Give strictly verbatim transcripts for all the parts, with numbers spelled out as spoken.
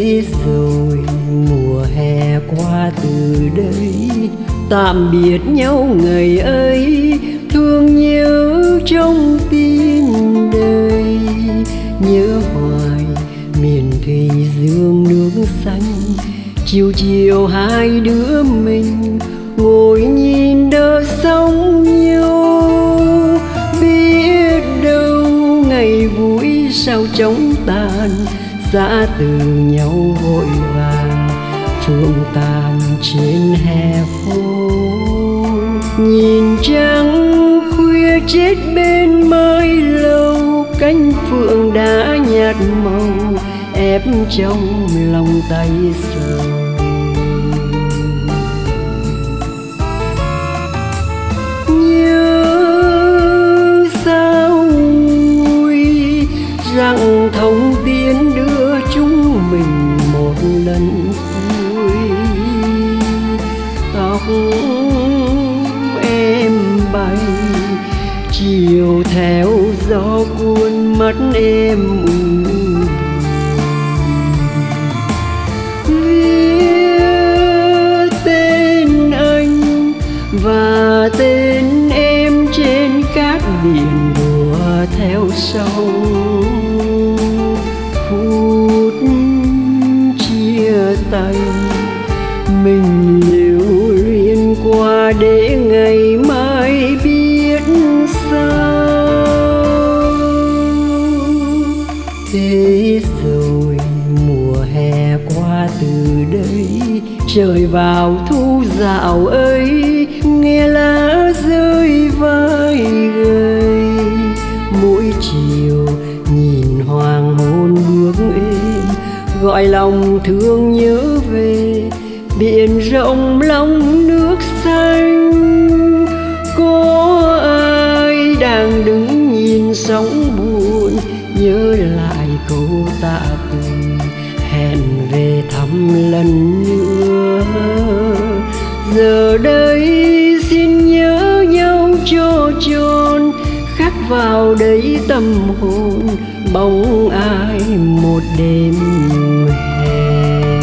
Thế rồi mùa hè qua từ đây, tạm biệt nhau ngày ấy, thương nhớ trong tim đây. Nhớ hoài miền thùy dương nước xanh, chiều chiều hai đứa mình ngồi nhìn đỡ sóng nhau. Biết đâu ngày vui sao chóng tàn, giã từ nhau vội vàng phương tàn trên hè phố. Nhìn trăng khuya chết bên mái lâu, cánh phượng đã nhạt màu ép trong lòng tay sầu. Nhớ sao vui rằng thông tiến đưa chúng mình một lần cuối. Tóc em bay chiều theo gió cuốn, mắt em viết tên anh và tên em trên cát biển đùa theo sông. Phút chia tay mình lưu luyến qua để ngày mai biết sao. Thế rồi mùa hè qua từ đây, trời vào thu dạo ấy, nghe lá rơi vai gầy. Mỗi chiều nhìn hoàng hôn bước êm, gọi lòng thương nhớ về biển rộng lòng nước xanh. Có ai đang đứng nhìn sóng buồn, nhớ lại câu tạ từ hẹn về thăm lần nữa. Giờ đây xin nhớ nhau cho tròn, khắc vào đấy tâm hồn bóng ai một đêm hè.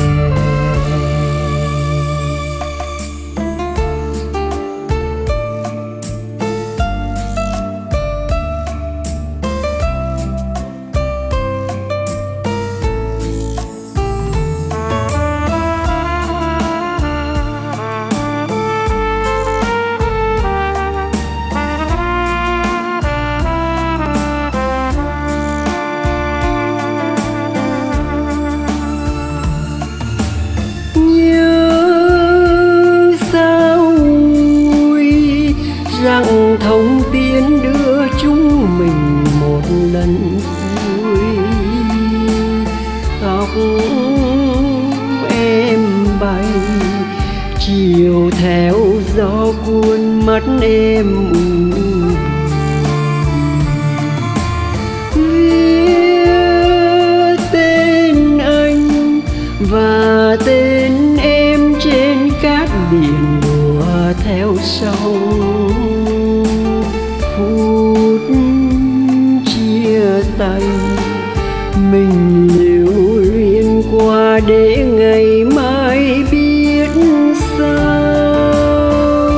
Rằng thông tiến đưa chúng mình một lần cuối. Tóc em bay chiều theo gió cuốn, mắt em viết tên anh và tên em trên cát biển đùa theo sông. Phút chia tay mình lưu luyến qua để ngày mai biết sao.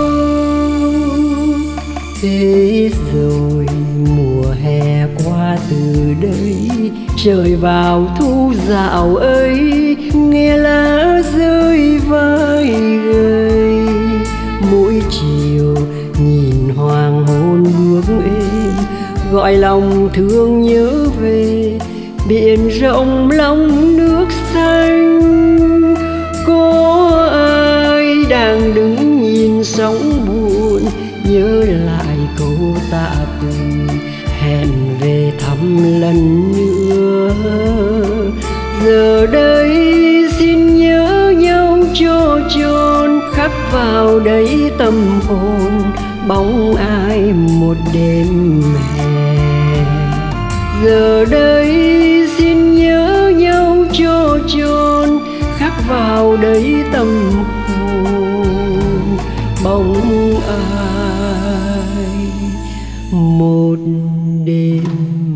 Thế rồi mùa hè qua từ đây, trời vào thu dạo ấy, nghe lá rơi vai gầy. Mỗi chiều nhìn hoàng hôn bước êm, gọi lòng thương nhớ về biển rộng lòng nước xanh. Có ai đang đứng nhìn sóng buồn, nhớ lại câu tạ từ hẹn về thăm lần nữa. Giờ đây xin nhớ nhau cho tròn, khắc vào đấy tâm hồn bóng ai một đêm hè. Giờ đây xin nhớ nhau cho tròn, khắc vào đấy tâm hồn bóng ai một đêm